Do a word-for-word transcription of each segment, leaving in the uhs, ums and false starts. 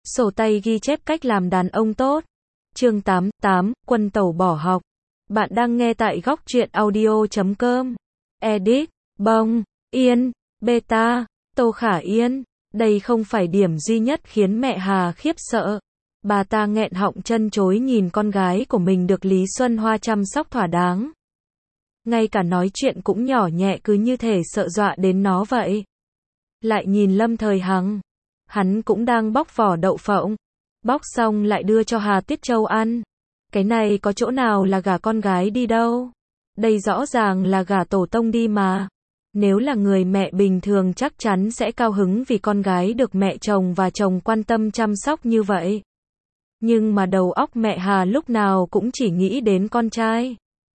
Sổ tay ghi chép cách làm đàn ông tốt. Chương tám, tám, Quân tẩu bỏ học. Bạn đang nghe tại góc truyện audio chấm com. Edit, Bông, Yên, Beta, Tô Khả Yên. Đây không phải điểm duy nhất khiến mẹ Hà khiếp sợ. Bà ta nghẹn họng chân chối nhìn con gái của mình được Lý Xuân Hoa chăm sóc thỏa đáng. Ngay cả nói chuyện cũng nhỏ nhẹ cứ như thể sợ dọa đến nó vậy. Lại nhìn Lâm Thời Hằng. Hắn cũng đang bóc vỏ đậu phộng. Bóc xong lại đưa cho Hà Tiết Châu ăn. Cái này có chỗ nào là gả con gái đi đâu. Đây rõ ràng là gả tổ tông đi mà. Nếu là người mẹ bình thường chắc chắn sẽ cao hứng vì con gái được mẹ chồng và chồng quan tâm chăm sóc như vậy. Nhưng mà đầu óc mẹ Hà lúc nào cũng chỉ nghĩ đến con trai.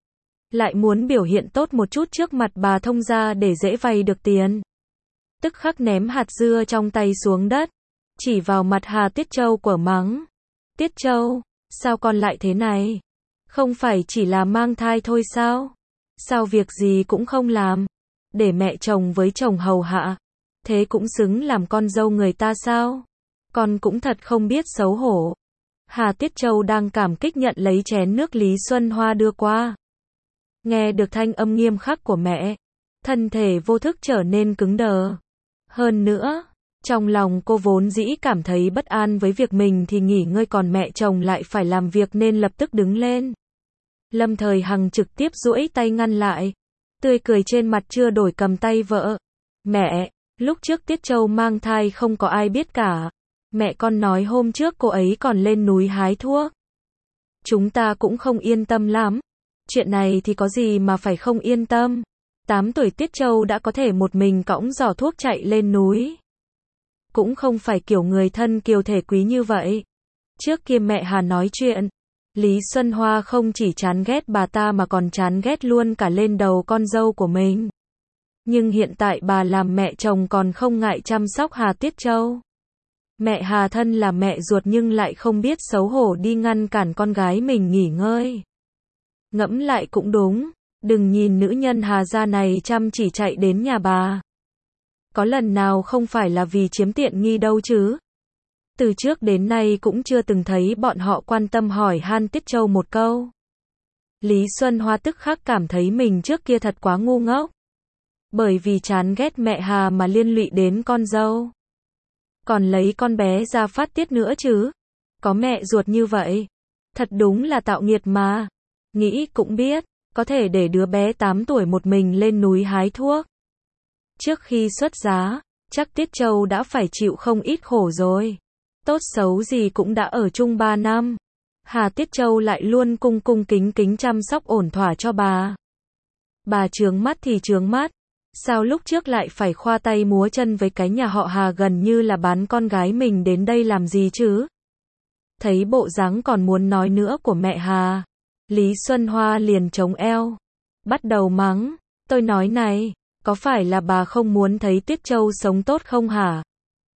Lại muốn biểu hiện tốt một chút trước mặt bà thông gia để dễ vay được tiền. Tức khắc ném hạt dưa trong tay xuống đất. Chỉ vào mặt Hà Tiết Châu quở mắng. Tiết Châu, sao con lại thế này? Không phải chỉ là mang thai thôi sao? Sao việc gì cũng không làm? Để mẹ chồng với chồng hầu hạ. Thế cũng xứng làm con dâu người ta sao? Con cũng thật không biết xấu hổ. Hà Tiết Châu đang cảm kích nhận lấy chén nước Lý Xuân Hoa đưa qua. Nghe được thanh âm nghiêm khắc của mẹ, thân thể vô thức trở nên cứng đờ. Hơn nữa, trong lòng cô vốn dĩ cảm thấy bất an với việc mình thì nghỉ ngơi còn mẹ chồng lại phải làm việc nên lập tức đứng lên. Lâm Thời Hằng trực tiếp duỗi tay ngăn lại. Tươi cười trên mặt chưa đổi cầm tay vợ. Mẹ, lúc trước Tiết Châu mang thai không có ai biết cả. Mẹ con nói hôm trước cô ấy còn lên núi hái thuốc. Chúng ta cũng không yên tâm lắm. Chuyện này thì có gì mà phải không yên tâm. tám tuổi Tiết Châu đã có thể một mình cõng giỏ thuốc chạy lên núi. Cũng không phải kiểu người thân kiều thể quý như vậy. Trước kia mẹ Hà nói chuyện, Lý Xuân Hoa không chỉ chán ghét bà ta mà còn chán ghét luôn cả lên đầu con dâu của mình. Nhưng hiện tại bà làm mẹ chồng còn không ngại chăm sóc Hà Tiết Châu. Mẹ Hà thân là mẹ ruột nhưng lại không biết xấu hổ đi ngăn cản con gái mình nghỉ ngơi. Ngẫm lại cũng đúng, đừng nhìn nữ nhân Hà gia này chăm chỉ chạy đến nhà bà. Có lần nào không phải là vì chiếm tiện nghi đâu chứ. Từ trước đến nay cũng chưa từng thấy bọn họ quan tâm hỏi han Tiết Châu một câu. Lý Xuân Hoa tức khắc cảm thấy mình trước kia thật quá ngu ngốc. Bởi vì chán ghét mẹ Hà mà liên lụy đến con dâu. Còn lấy con bé ra phát tiết nữa chứ. Có mẹ ruột như vậy. Thật đúng là tạo nghiệt mà. Nghĩ cũng biết, có thể để đứa bé tám tuổi một mình lên núi hái thuốc. Trước khi xuất giá, chắc Tiết Châu đã phải chịu không ít khổ rồi. Tốt xấu gì cũng đã ở chung ba năm. Hà Tiết Châu lại luôn cung cung kính kính chăm sóc ổn thỏa cho bà. Bà trướng mắt thì trướng mắt. Sao lúc trước lại phải khoa tay múa chân với cái nhà họ Hà gần như là bán con gái mình đến đây làm gì chứ? Thấy bộ dáng còn muốn nói nữa của mẹ Hà, Lý Xuân Hoa liền chống eo. Bắt đầu mắng. Tôi nói này, có phải là bà không muốn thấy Tiết Châu sống tốt không hả?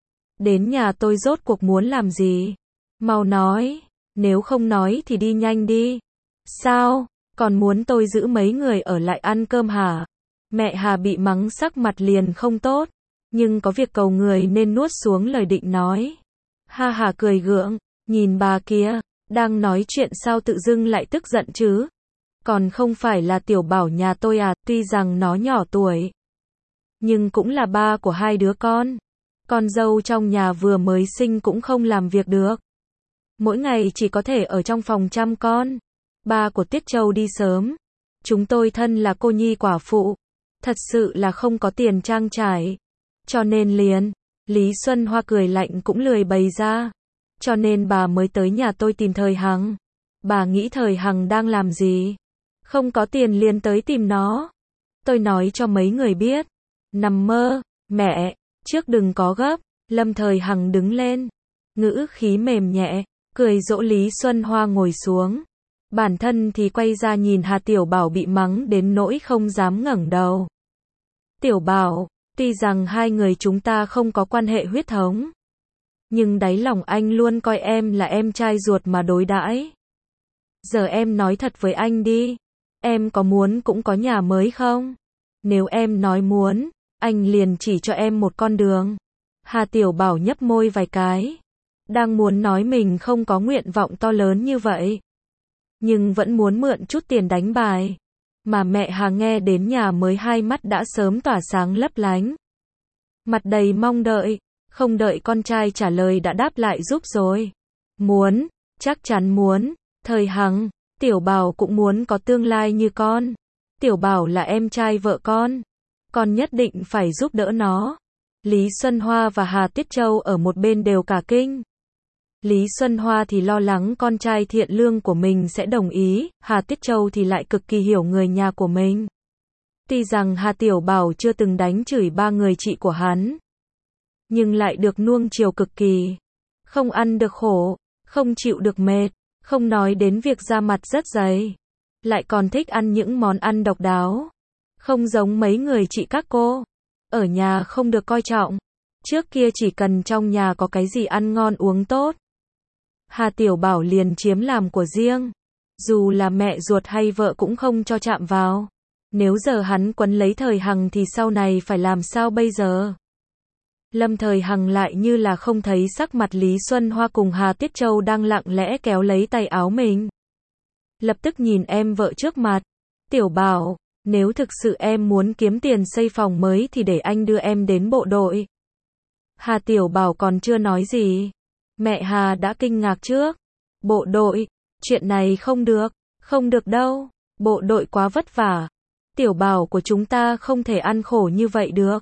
Đến nhà tôi rốt cuộc muốn làm gì? Mau nói, nếu không nói thì đi nhanh đi. Sao, còn muốn tôi giữ mấy người ở lại ăn cơm hả? Mẹ Hà bị mắng sắc mặt liền không tốt, nhưng có việc cầu người nên nuốt xuống lời định nói. Ha hà cười gượng, nhìn bà kia, đang nói chuyện sao tự dưng lại tức giận chứ? Còn không phải là Tiểu Bảo nhà tôi à, tuy rằng nó nhỏ tuổi, nhưng cũng là ba của hai đứa con. Con dâu trong nhà vừa mới sinh cũng không làm việc được. Mỗi ngày chỉ có thể ở trong phòng chăm con. Ba của Tiết Châu đi sớm. Chúng tôi thân là cô nhi quả phụ. Thật sự là không có tiền trang trải. Cho nên liền, Lý Xuân Hoa cười lạnh cũng lười bày ra. Cho nên bà mới tới nhà tôi tìm Thời Hằng. Bà nghĩ Thời Hằng đang làm gì? Không có tiền liền tới tìm nó. Tôi nói cho mấy người biết. Nằm mơ, mẹ, trước đừng có gấp. Lâm Thời Hằng đứng lên. Ngữ khí mềm nhẹ, cười dỗ Lý Xuân Hoa ngồi xuống. Bản thân thì quay ra nhìn Hà Tiểu Bảo bị mắng đến nỗi không dám ngẩng đầu. Tiểu Bảo, tuy rằng hai người chúng ta không có quan hệ huyết thống, nhưng đáy lòng anh luôn coi em là em trai ruột mà đối đãi. Giờ em nói thật với anh đi, em có muốn cũng có nhà mới không? Nếu em nói muốn, anh liền chỉ cho em một con đường. Hà Tiểu Bảo nhấp môi vài cái. Đang muốn nói mình không có nguyện vọng to lớn như vậy, nhưng vẫn muốn mượn chút tiền đánh bài. Mà mẹ Hà nghe đến nhà mới hai mắt đã sớm tỏa sáng lấp lánh. Mặt đầy mong đợi, không đợi con trai trả lời đã đáp lại giúp rồi. Muốn, chắc chắn muốn, Thời Hằng, Tiểu Bảo cũng muốn có tương lai như con. Tiểu Bảo là em trai vợ con, con nhất định phải giúp đỡ nó. Lý Xuân Hoa và Hà Tiết Châu ở một bên đều cả kinh. Lý Xuân Hoa thì lo lắng con trai thiện lương của mình sẽ đồng ý, Hà Tiết Châu thì lại cực kỳ hiểu người nhà của mình. Tuy rằng Hà Tiểu Bảo chưa từng đánh chửi ba người chị của hắn, nhưng lại được nuông chiều cực kỳ. Không ăn được khổ, không chịu được mệt, không nói đến việc da mặt rất dày, lại còn thích ăn những món ăn độc đáo. Không giống mấy người chị các cô, ở nhà không được coi trọng. Trước kia chỉ cần trong nhà có cái gì ăn ngon uống tốt, Hà Tiểu Bảo liền chiếm làm của riêng. Dù là mẹ ruột hay vợ cũng không cho chạm vào. Nếu giờ hắn quấn lấy Thời Hằng thì sau này phải làm sao bây giờ? Lâm Thời Hằng lại như là không thấy sắc mặt Lý Xuân Hoa cùng Hà Tiết Châu đang lặng lẽ kéo lấy tay áo mình. Lập tức nhìn em vợ trước mặt. Tiểu Bảo, nếu thực sự em muốn kiếm tiền xây phòng mới thì để anh đưa em đến bộ đội. Hà Tiểu Bảo còn chưa nói gì, mẹ Hà đã kinh ngạc trước. Bộ đội, chuyện này không được, không được đâu, bộ đội quá vất vả. Tiểu Bảo của chúng ta không thể ăn khổ như vậy được.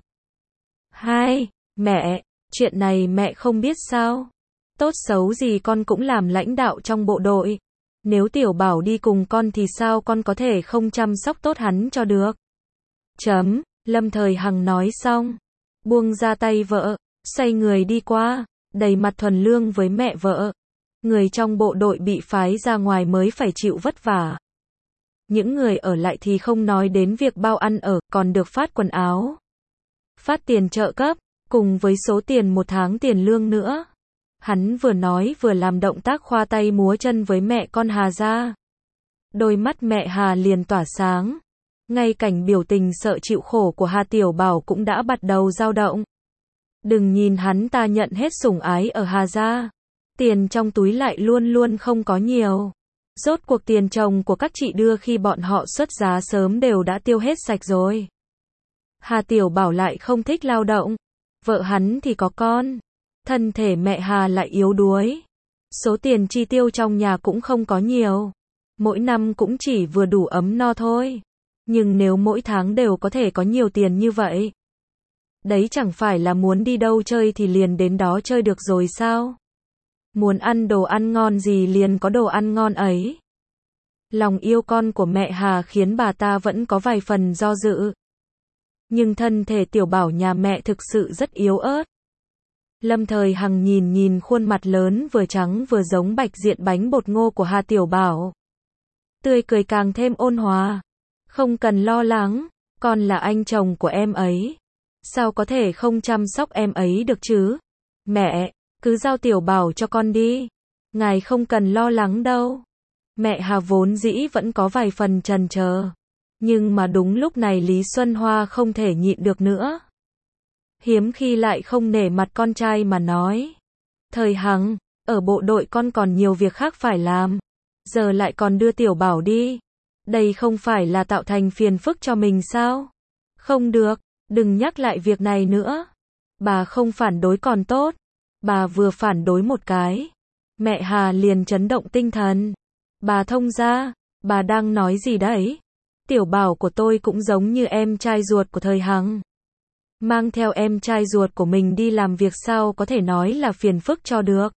Hai, mẹ, chuyện này mẹ không biết sao? Tốt xấu gì con cũng làm lãnh đạo trong bộ đội. Nếu Tiểu Bảo đi cùng con thì sao con có thể không chăm sóc tốt hắn cho được? Chấm, Lâm Thời Hằng nói xong, buông ra tay vợ, xoay người đi qua, đầy mặt thuần lương với mẹ vợ. Người trong bộ đội bị phái ra ngoài mới phải chịu vất vả. Những người ở lại thì không nói đến việc bao ăn ở, còn được phát quần áo, phát tiền trợ cấp, cùng với số tiền một tháng tiền lương nữa. Hắn vừa nói vừa làm động tác khoa tay múa chân với mẹ con Hà ra. Đôi mắt mẹ Hà liền tỏa sáng. Ngay cảnh biểu tình sợ chịu khổ của Hà Tiểu Bảo cũng đã bắt đầu dao động. Đừng nhìn hắn ta nhận hết sủng ái ở Hà gia, tiền trong túi lại luôn luôn không có nhiều. Rốt cuộc tiền chồng của các chị đưa khi bọn họ xuất giá sớm đều đã tiêu hết sạch rồi. Hà Tiểu Bảo lại không thích lao động, vợ hắn thì có con, thân thể mẹ Hà lại yếu đuối. Số tiền chi tiêu trong nhà cũng không có nhiều, mỗi năm cũng chỉ vừa đủ ấm no thôi. Nhưng nếu mỗi tháng đều có thể có nhiều tiền như vậy, đấy chẳng phải là muốn đi đâu chơi thì liền đến đó chơi được rồi sao? Muốn ăn đồ ăn ngon gì liền có đồ ăn ngon ấy. Lòng yêu con của mẹ Hà khiến bà ta vẫn có vài phần do dự. Nhưng thân thể Tiểu Bảo nhà mẹ thực sự rất yếu ớt. Lâm Thời Hằng nhìn nhìn khuôn mặt lớn vừa trắng vừa giống bạch diện bánh bột ngô của Hà Tiểu Bảo. Tươi cười càng thêm ôn hòa. Không cần lo lắng, con là anh chồng của em ấy. Sao có thể không chăm sóc em ấy được chứ? Mẹ, cứ giao Tiểu Bảo cho con đi. Ngài không cần lo lắng đâu. Mẹ Hà vốn dĩ vẫn có vài phần chần chờ. Nhưng mà đúng lúc này Lý Xuân Hoa không thể nhịn được nữa. Hiếm khi lại không nể mặt con trai mà nói. Thời Hằng, ở bộ đội con còn nhiều việc khác phải làm. Giờ lại còn đưa Tiểu Bảo đi. Đây không phải là tạo thành phiền phức cho mình sao? Không được, đừng nhắc lại việc này nữa. Bà không phản đối còn tốt. Bà vừa phản đối một cái, mẹ Hà liền chấn động tinh thần. Bà thông gia, bà đang nói gì đấy? Tiểu Bảo của tôi cũng giống như em trai ruột của Thời Hằng. Mang theo em trai ruột của mình đi làm việc sao có thể nói là phiền phức cho được.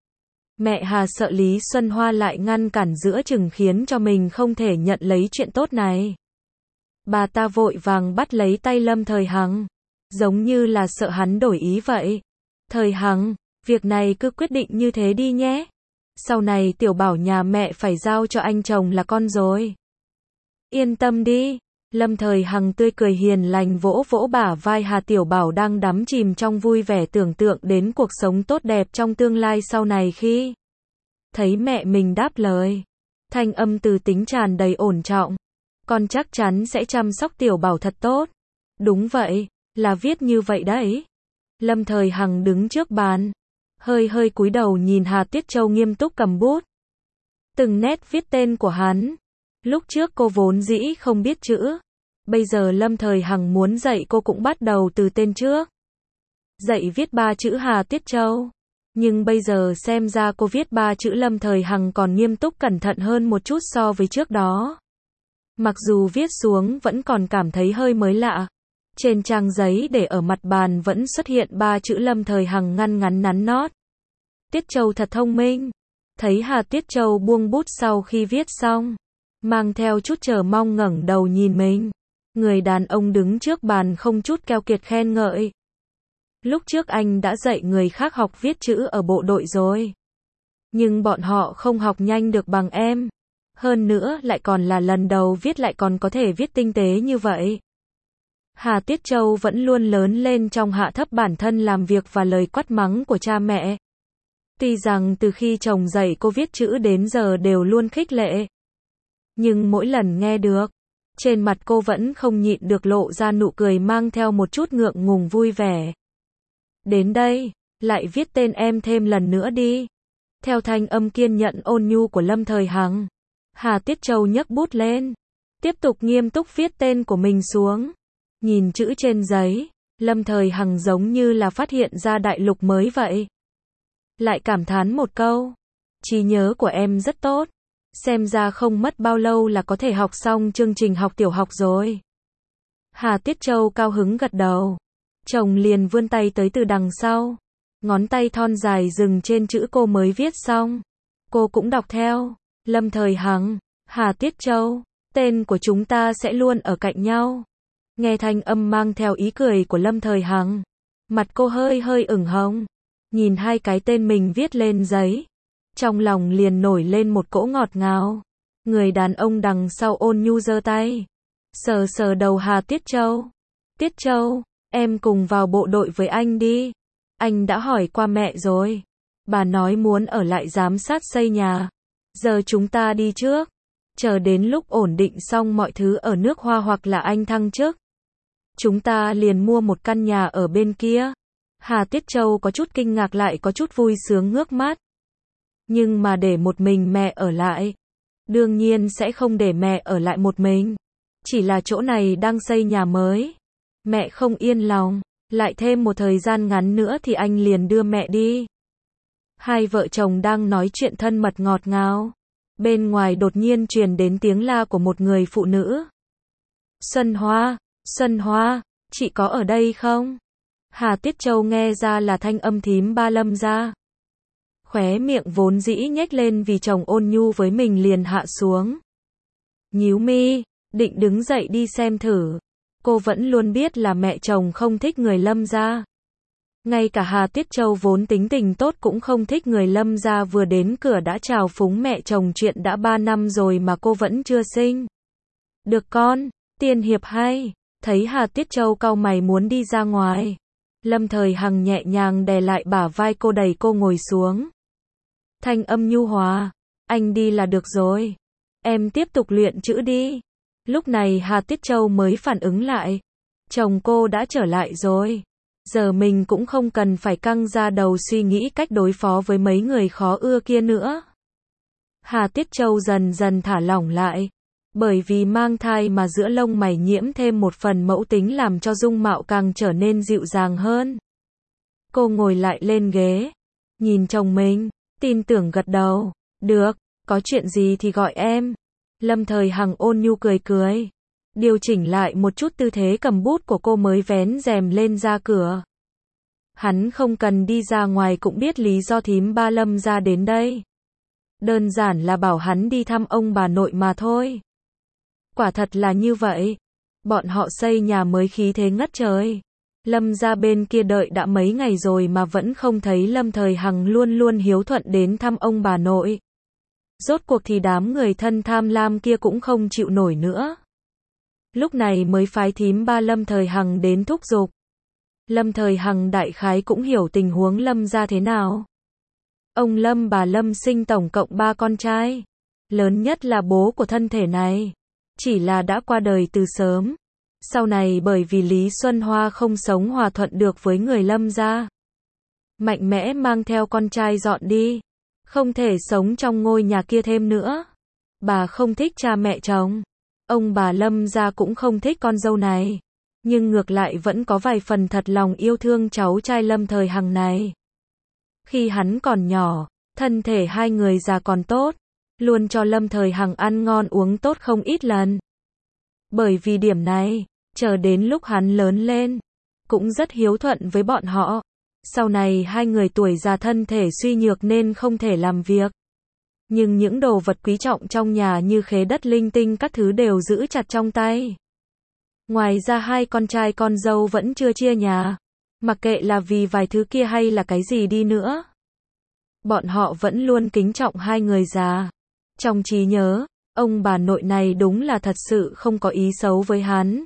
Mẹ Hà sợ Lý Xuân Hoa lại ngăn cản giữa chừng khiến cho mình không thể nhận lấy chuyện tốt này. Bà ta vội vàng bắt lấy tay Lâm Thời Hằng, giống như là sợ hắn đổi ý vậy. Thời Hằng, việc này cứ quyết định như thế đi nhé. Sau này Tiểu Bảo nhà mẹ phải giao cho anh chồng là con rồi. Yên tâm đi. Lâm Thời Hằng tươi cười hiền lành vỗ vỗ bả vai Hà Tiểu Bảo đang đắm chìm trong vui vẻ tưởng tượng đến cuộc sống tốt đẹp trong tương lai sau này khi thấy mẹ mình đáp lời. Thanh âm từ tính tràn đầy ổn trọng. Con chắc chắn sẽ chăm sóc Tiểu Bảo thật tốt. Đúng vậy, là viết như vậy đấy. Lâm Thời Hằng đứng trước bàn, hơi hơi cúi đầu nhìn Hà Tiết Châu nghiêm túc cầm bút. Từng nét viết tên của hắn. Lúc trước cô vốn dĩ không biết chữ. Bây giờ Lâm Thời Hằng muốn dạy cô cũng bắt đầu từ tên trước. Dạy viết ba chữ Hà Tiết Châu. Nhưng bây giờ xem ra cô viết ba chữ Lâm Thời Hằng còn nghiêm túc cẩn thận hơn một chút so với trước đó. Mặc dù viết xuống vẫn còn cảm thấy hơi mới lạ. Trên trang giấy để ở mặt bàn vẫn xuất hiện ba chữ Lâm Thời Hằng ngăn ngắn nắn nót. Tiết Châu thật thông minh. Thấy Hà Tiết Châu buông bút sau khi viết xong, mang theo chút chờ mong ngẩng đầu nhìn mình. Người đàn ông đứng trước bàn không chút keo kiệt khen ngợi. Lúc trước anh đã dạy người khác học viết chữ ở bộ đội rồi. Nhưng bọn họ không học nhanh được bằng em. Hơn nữa lại còn là lần đầu viết lại còn có thể viết tinh tế như vậy. Hà Tiết Châu vẫn luôn lớn lên trong hạ thấp bản thân làm việc và lời quát mắng của cha mẹ. Tuy rằng từ khi chồng dạy cô viết chữ đến giờ đều luôn khích lệ. Nhưng mỗi lần nghe được, trên mặt cô vẫn không nhịn được lộ ra nụ cười mang theo một chút ngượng ngùng vui vẻ. Đến đây, lại viết tên em thêm lần nữa đi. Theo thanh âm kiên nhẫn ôn nhu của Lâm Thời Hằng, Hà Tiết Châu nhấc bút lên, tiếp tục nghiêm túc viết tên của mình xuống. Nhìn chữ trên giấy, Lâm Thời Hằng giống như là phát hiện ra đại lục mới vậy. Lại cảm thán một câu, trí nhớ của em rất tốt, xem ra không mất bao lâu là có thể học xong chương trình học tiểu học rồi. Hà Tiết Châu cao hứng gật đầu, chồng liền vươn tay tới từ đằng sau, ngón tay thon dài dừng trên chữ cô mới viết xong. Cô cũng đọc theo, Lâm Thời Hằng, Hà Tiết Châu, tên của chúng ta sẽ luôn ở cạnh nhau. Nghe thanh âm mang theo ý cười của Lâm Thời Hằng, mặt cô hơi hơi ửng hồng, nhìn hai cái tên mình viết lên giấy, trong lòng liền nổi lên một cỗ ngọt ngào. Người đàn ông đằng sau ôn nhu giơ tay, sờ sờ đầu Hà Tiết Châu. Tiết Châu, em cùng vào bộ đội với anh đi. Anh đã hỏi qua mẹ rồi. Bà nói muốn ở lại giám sát xây nhà. Giờ chúng ta đi trước. Chờ đến lúc ổn định xong mọi thứ ở nước Hoa hoặc là anh thăng chức, chúng ta liền mua một căn nhà ở bên kia. Hà Tiết Châu có chút kinh ngạc lại có chút vui sướng ngước mắt. Nhưng mà để một mình mẹ ở lại. Đương nhiên sẽ không để mẹ ở lại một mình. Chỉ là chỗ này đang xây nhà mới. Mẹ không yên lòng. Lại thêm một thời gian ngắn nữa thì anh liền đưa mẹ đi. Hai vợ chồng đang nói chuyện thân mật ngọt ngào. Bên ngoài đột nhiên truyền đến tiếng la của một người phụ nữ. Xuân Hoa, Xuân Hoa, chị có ở đây không? Hà Tiết Châu nghe ra là thanh âm thím ba Lâm ra. Khóe miệng vốn dĩ nhếch lên vì chồng ôn nhu với mình liền hạ xuống. Nhíu mi, định đứng dậy đi xem thử. Cô vẫn luôn biết là mẹ chồng không thích người Lâm gia. Ngay cả Hà Tiết Châu vốn tính tình tốt cũng không thích người Lâm gia, vừa đến cửa đã chào phúng mẹ chồng chuyện đã ba năm rồi mà cô vẫn chưa sinh. Được con, tiên hiệp hay. Thấy Hà Tiết Châu cau mày muốn đi ra ngoài, Lâm Thời Hằng nhẹ nhàng đè lại bả vai cô đẩy cô ngồi xuống. Thanh âm nhu hòa, anh đi là được rồi. Em tiếp tục luyện chữ đi. Lúc này Hà Tiết Châu mới phản ứng lại. Chồng cô đã trở lại rồi. Giờ mình cũng không cần phải căng ra đầu suy nghĩ cách đối phó với mấy người khó ưa kia nữa. Hà Tiết Châu dần dần thả lỏng lại. Bởi vì mang thai mà giữa lông mày nhiễm thêm một phần mẫu tính làm cho dung mạo càng trở nên dịu dàng hơn. Cô ngồi lại lên ghế. Nhìn chồng mình, tin tưởng gật đầu. Được, có chuyện gì thì gọi em. Lâm Thời Hằng ôn nhu cười cười. Điều chỉnh lại một chút tư thế cầm bút của cô mới vén rèm lên ra cửa. Hắn không cần đi ra ngoài cũng biết lý do thím ba Lâm ra đến đây. Đơn giản là bảo hắn đi thăm ông bà nội mà thôi. Quả thật là như vậy. Bọn họ xây nhà mới khí thế ngất trời. Lâm ra bên kia đợi đã mấy ngày rồi mà vẫn không thấy Lâm Thời Hằng luôn luôn hiếu thuận đến thăm ông bà nội. Rốt cuộc thì đám người thân tham lam kia cũng không chịu nổi nữa. Lúc này mới phái thím ba Lâm Thời Hằng đến thúc giục. Lâm Thời Hằng đại khái cũng hiểu tình huống Lâm ra thế nào. Ông Lâm bà Lâm sinh tổng cộng ba con trai. Lớn nhất là bố của thân thể này. Chỉ là đã qua đời từ sớm. Sau này bởi vì Lý Xuân Hoa không sống hòa thuận được với người Lâm gia, mạnh mẽ mang theo con trai dọn đi. Không thể sống trong ngôi nhà kia thêm nữa. Bà không thích cha mẹ chồng. Ông bà Lâm gia cũng không thích con dâu này. Nhưng ngược lại vẫn có vài phần thật lòng yêu thương cháu trai Lâm Thời Hằng này. Khi hắn còn nhỏ, thân thể hai người già còn tốt, luôn cho Lâm Thời Hằng ăn ngon uống tốt không ít lần. Bởi vì điểm này, chờ đến lúc hắn lớn lên, cũng rất hiếu thuận với bọn họ. Sau này hai người tuổi già thân thể suy nhược nên không thể làm việc. Nhưng những đồ vật quý trọng trong nhà như khế đất linh tinh các thứ đều giữ chặt trong tay. Ngoài ra hai con trai con dâu vẫn chưa chia nhà. Mặc kệ là vì vài thứ kia hay là cái gì đi nữa. Bọn họ vẫn luôn kính trọng hai người già. Trong trí nhớ, ông bà nội này đúng là thật sự không có ý xấu với hắn.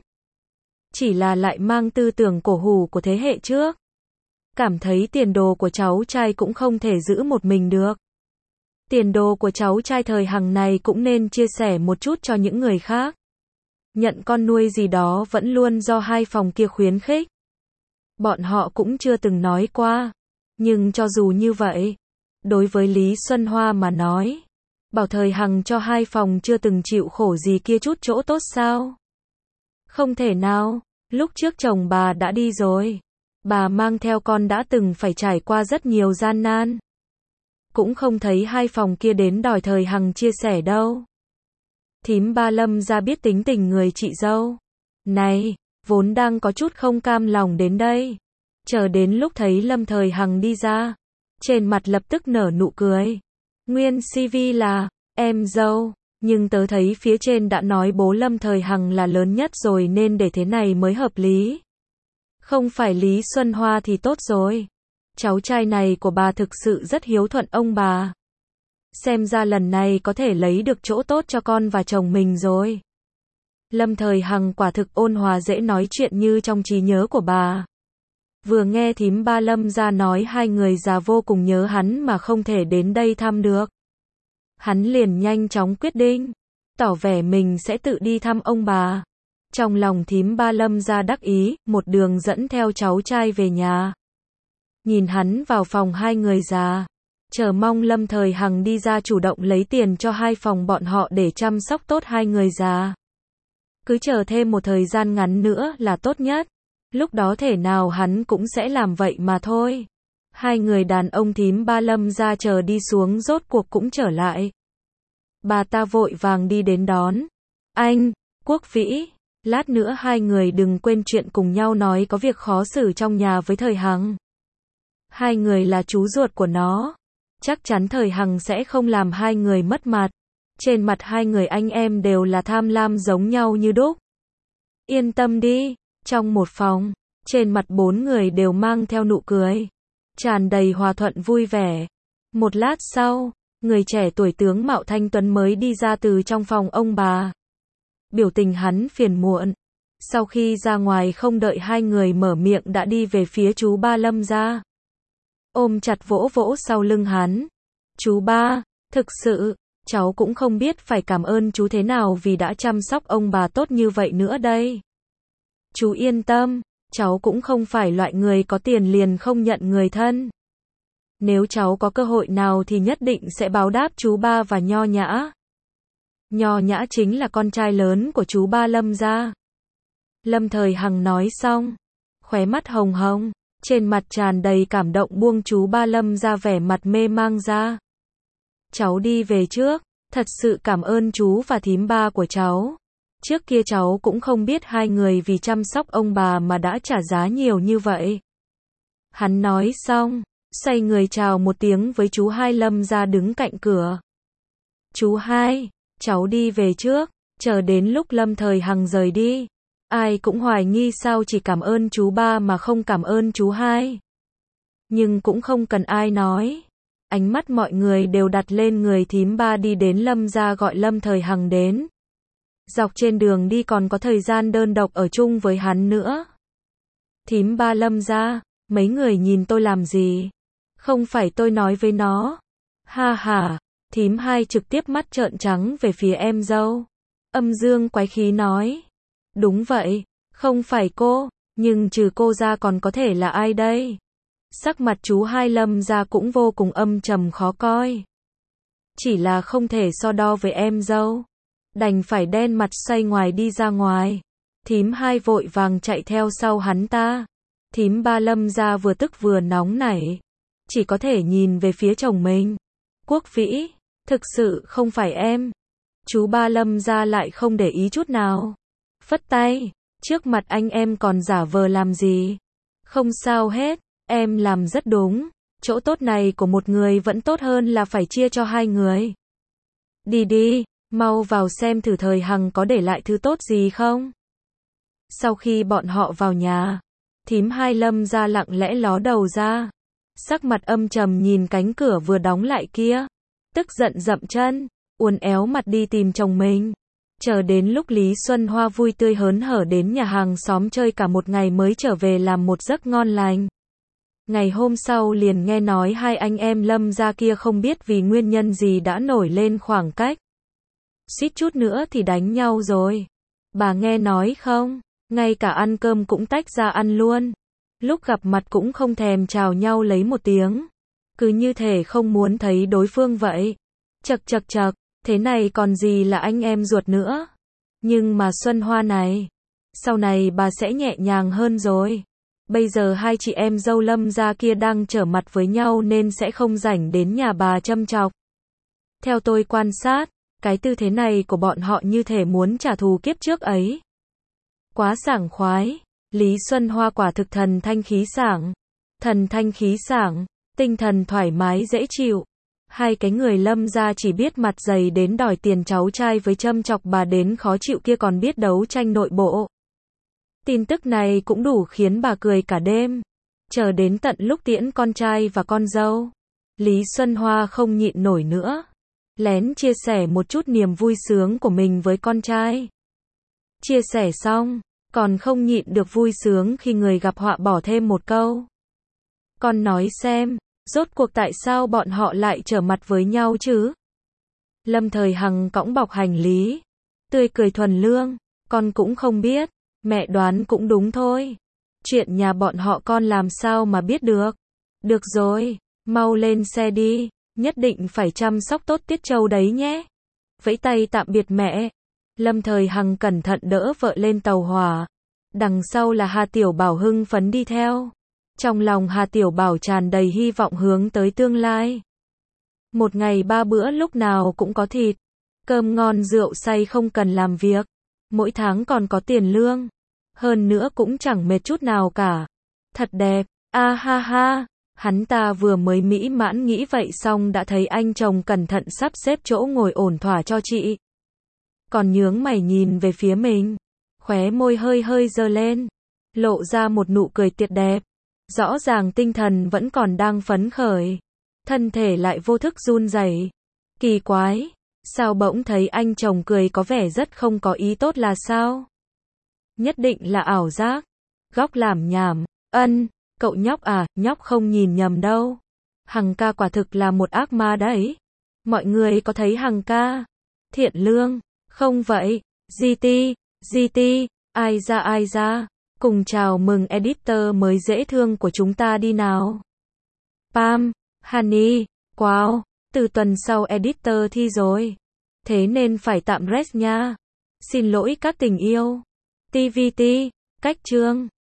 Chỉ là lại mang tư tưởng cổ hủ của thế hệ trước. Cảm thấy tiền đồ của cháu trai cũng không thể giữ một mình được. Tiền đồ của cháu trai Thời Hằng này cũng nên chia sẻ một chút cho những người khác. Nhận con nuôi gì đó vẫn luôn do hai phòng kia khuyến khích. Bọn họ cũng chưa từng nói qua. Nhưng cho dù như vậy, đối với Lý Xuân Hoa mà nói, bảo Thời Hằng cho hai phòng chưa từng chịu khổ gì kia chút chỗ tốt sao? Không thể nào, lúc trước chồng bà đã đi rồi. Bà mang theo con đã từng phải trải qua rất nhiều gian nan. Cũng không thấy hai phòng kia đến đòi Thời Hằng chia sẻ đâu. Thím ba Lâm ra biết tính tình người chị dâu này, vốn đang có chút không cam lòng đến đây. Chờ đến lúc thấy Lâm Thời Hằng đi ra, trên mặt lập tức nở nụ cười. Nguyên xê vê là, em dâu, nhưng tớ thấy phía trên đã nói bố Lâm Thời Hằng là lớn nhất rồi nên để thế này mới hợp lý. Không phải Lý Xuân Hoa thì tốt rồi. Cháu trai này của bà thực sự rất hiếu thuận ông bà. Xem ra lần này có thể lấy được chỗ tốt cho con và chồng mình rồi. Lâm Thời Hằng quả thực ôn hòa dễ nói chuyện như trong trí nhớ của bà. Vừa nghe thím ba Lâm ra nói hai người già vô cùng nhớ hắn mà không thể đến đây thăm được. Hắn liền nhanh chóng quyết định, tỏ vẻ mình sẽ tự đi thăm ông bà. Trong lòng thím ba Lâm ra đắc ý, một đường dẫn theo cháu trai về nhà. Nhìn hắn vào phòng hai người già, chờ mong Lâm Thời Hằng đi ra chủ động lấy tiền cho hai phòng bọn họ để chăm sóc tốt hai người già. Cứ chờ thêm một thời gian ngắn nữa là tốt nhất. Lúc đó thể nào hắn cũng sẽ làm vậy mà thôi. Hai người đàn ông thím ba Lâm ra chờ đi xuống rốt cuộc cũng trở lại. Bà ta vội vàng đi đến đón. Anh, Quốc Vĩ, lát nữa hai người đừng quên chuyện cùng nhau nói có việc khó xử trong nhà với Thời Hằng. Hai người là chú ruột của nó. Chắc chắn Thời Hằng sẽ không làm hai người mất mặt. Trên mặt hai người anh em đều là tham lam giống nhau như đúc. Yên tâm đi. Trong một phòng, trên mặt bốn người đều mang theo nụ cười, tràn đầy hòa thuận vui vẻ. Một lát sau, người trẻ tuổi tướng mạo thanh tuấn mới đi ra từ trong phòng ông bà. Biểu tình hắn phiền muộn. Sau khi ra ngoài không đợi hai người mở miệng đã đi về phía chú ba Lâm ra. Ôm chặt vỗ vỗ sau lưng hắn. Chú ba, thực sự, cháu cũng không biết phải cảm ơn chú thế nào vì đã chăm sóc ông bà tốt như vậy nữa đây. Chú yên tâm, cháu cũng không phải loại người có tiền liền không nhận người thân. Nếu cháu có cơ hội nào thì nhất định sẽ báo đáp chú ba và Nho Nhã. Nho Nhã chính là con trai lớn của chú ba Lâm gia. Lâm Thời Hằng nói xong, khóe mắt hồng hồng, trên mặt tràn đầy cảm động buông chú ba Lâm ra vẻ mặt mê mang ra. Cháu đi về trước, thật sự cảm ơn chú và thím ba của cháu. Trước kia cháu cũng không biết hai người vì chăm sóc ông bà mà đã trả giá nhiều như vậy. Hắn nói xong, xoay người chào một tiếng với chú hai Lâm ra đứng cạnh cửa. Chú hai, cháu đi về trước, chờ đến lúc Lâm Thời Hằng rời đi. Ai cũng hoài nghi sao chỉ cảm ơn chú ba mà không cảm ơn chú hai. Nhưng cũng không cần ai nói. Ánh mắt mọi người đều đặt lên người thím ba đi đến Lâm ra gọi Lâm Thời Hằng đến. Dọc trên đường đi còn có thời gian đơn độc ở chung với hắn nữa. Thím ba Lâm ra, mấy người nhìn tôi làm gì? Không phải tôi nói với nó. Ha ha, thím hai trực tiếp mắt trợn trắng về phía em dâu. Âm dương quái khí nói. Đúng vậy, không phải cô, nhưng trừ cô ra còn có thể là ai đây? Sắc mặt chú hai Lâm gia cũng vô cùng âm trầm khó coi. Chỉ là không thể so đo với em dâu. Đành phải đen mặt xoay ngoài đi ra ngoài. Thím hai vội vàng chạy theo sau hắn ta. Thím ba Lâm gia vừa tức vừa nóng nảy. Chỉ có thể nhìn về phía chồng mình. Quốc Vĩ, thực sự không phải em. Chú ba Lâm gia lại không để ý chút nào. Phất tay, trước mặt anh em còn giả vờ làm gì? Không sao hết, em làm rất đúng. Chỗ tốt này của một người vẫn tốt hơn là phải chia cho hai người. Đi đi, mau vào xem thử thời Hằng có để lại thứ tốt gì không. Sau khi bọn họ vào nhà, thím hai Lâm gia lặng lẽ ló đầu ra. Sắc mặt âm trầm nhìn cánh cửa vừa đóng lại kia. Tức giận dậm chân, uốn éo mặt đi tìm chồng mình. Chờ đến lúc Lý Xuân Hoa vui tươi hớn hở đến nhà hàng xóm chơi cả một ngày mới trở về làm một giấc ngon lành. Ngày hôm sau liền nghe nói hai anh em Lâm gia kia không biết vì nguyên nhân gì đã nổi lên khoảng cách. Suýt chút nữa thì đánh nhau rồi. Bà nghe nói không, ngay cả ăn cơm cũng tách ra ăn luôn. Lúc gặp mặt cũng không thèm chào nhau lấy một tiếng. Cứ như thể không muốn thấy đối phương vậy. Chật chật chật, thế này còn gì là anh em ruột nữa. Nhưng mà Xuân Hoa này, sau này bà sẽ nhẹ nhàng hơn rồi. Bây giờ hai chị em dâu Lâm gia kia đang trở mặt với nhau nên sẽ không rảnh đến nhà bà châm chọc. Theo tôi quan sát, cái tư thế này của bọn họ như thể muốn trả thù kiếp trước ấy. Quá sảng khoái. Lý Xuân Hoa quả thực thần thanh khí sảng. Thần thanh khí sảng, tinh thần thoải mái dễ chịu. Hai cái người Lâm gia chỉ biết mặt dày đến đòi tiền cháu trai với châm chọc bà đến khó chịu kia còn biết đấu tranh nội bộ. Tin tức này cũng đủ khiến bà cười cả đêm. Chờ đến tận lúc tiễn con trai và con dâu, Lý Xuân Hoa không nhịn nổi nữa. Lén chia sẻ một chút niềm vui sướng của mình với con trai. Chia sẻ xong, còn không nhịn được vui sướng khi người gặp họa bỏ thêm một câu. Con nói xem, rốt cuộc tại sao bọn họ lại trở mặt với nhau chứ? Lâm Thời Hằng cõng bọc hành lý, tươi cười thuần lương, con cũng không biết, mẹ đoán cũng đúng thôi. Chuyện nhà bọn họ con làm sao mà biết được. Được rồi, mau lên xe đi, nhất định phải chăm sóc tốt Tiết Châu đấy nhé. Vẫy tay tạm biệt mẹ. Lâm Thời Hằng cẩn thận đỡ vợ lên tàu hỏa. Đằng sau là Hà Tiểu Bảo hưng phấn đi theo. Trong lòng Hà Tiểu Bảo tràn đầy hy vọng hướng tới tương lai. Một ngày ba bữa lúc nào cũng có thịt, cơm ngon rượu say không cần làm việc. Mỗi tháng còn có tiền lương. Hơn nữa cũng chẳng mệt chút nào cả. Thật đẹp, a ha ha. Hắn ta vừa mới mỹ mãn nghĩ vậy xong đã thấy anh chồng cẩn thận sắp xếp chỗ ngồi ổn thỏa cho chị. Còn nhướng mày nhìn về phía mình. Khóe môi hơi hơi giơ lên. Lộ ra một nụ cười tuyệt đẹp. Rõ ràng tinh thần vẫn còn đang phấn khởi. Thân thể lại vô thức run rẩy. Kỳ quái. Sao bỗng thấy anh chồng cười có vẻ rất không có ý tốt là sao? Nhất định là ảo giác. Góc làm nhảm. Ân, cậu nhóc à, nhóc không nhìn nhầm đâu. Hằng ca quả thực là một ác ma đấy. Mọi người có thấy Hằng ca thiện lương không vậy? giê tê, giê tê, ai ra ai ra. Cùng chào mừng editor mới dễ thương của chúng ta đi nào. Pam, Honey, wow, từ tuần sau editor thi rồi. Thế nên phải tạm rest nha. Xin lỗi các tình yêu. tê vê tê, cách chương.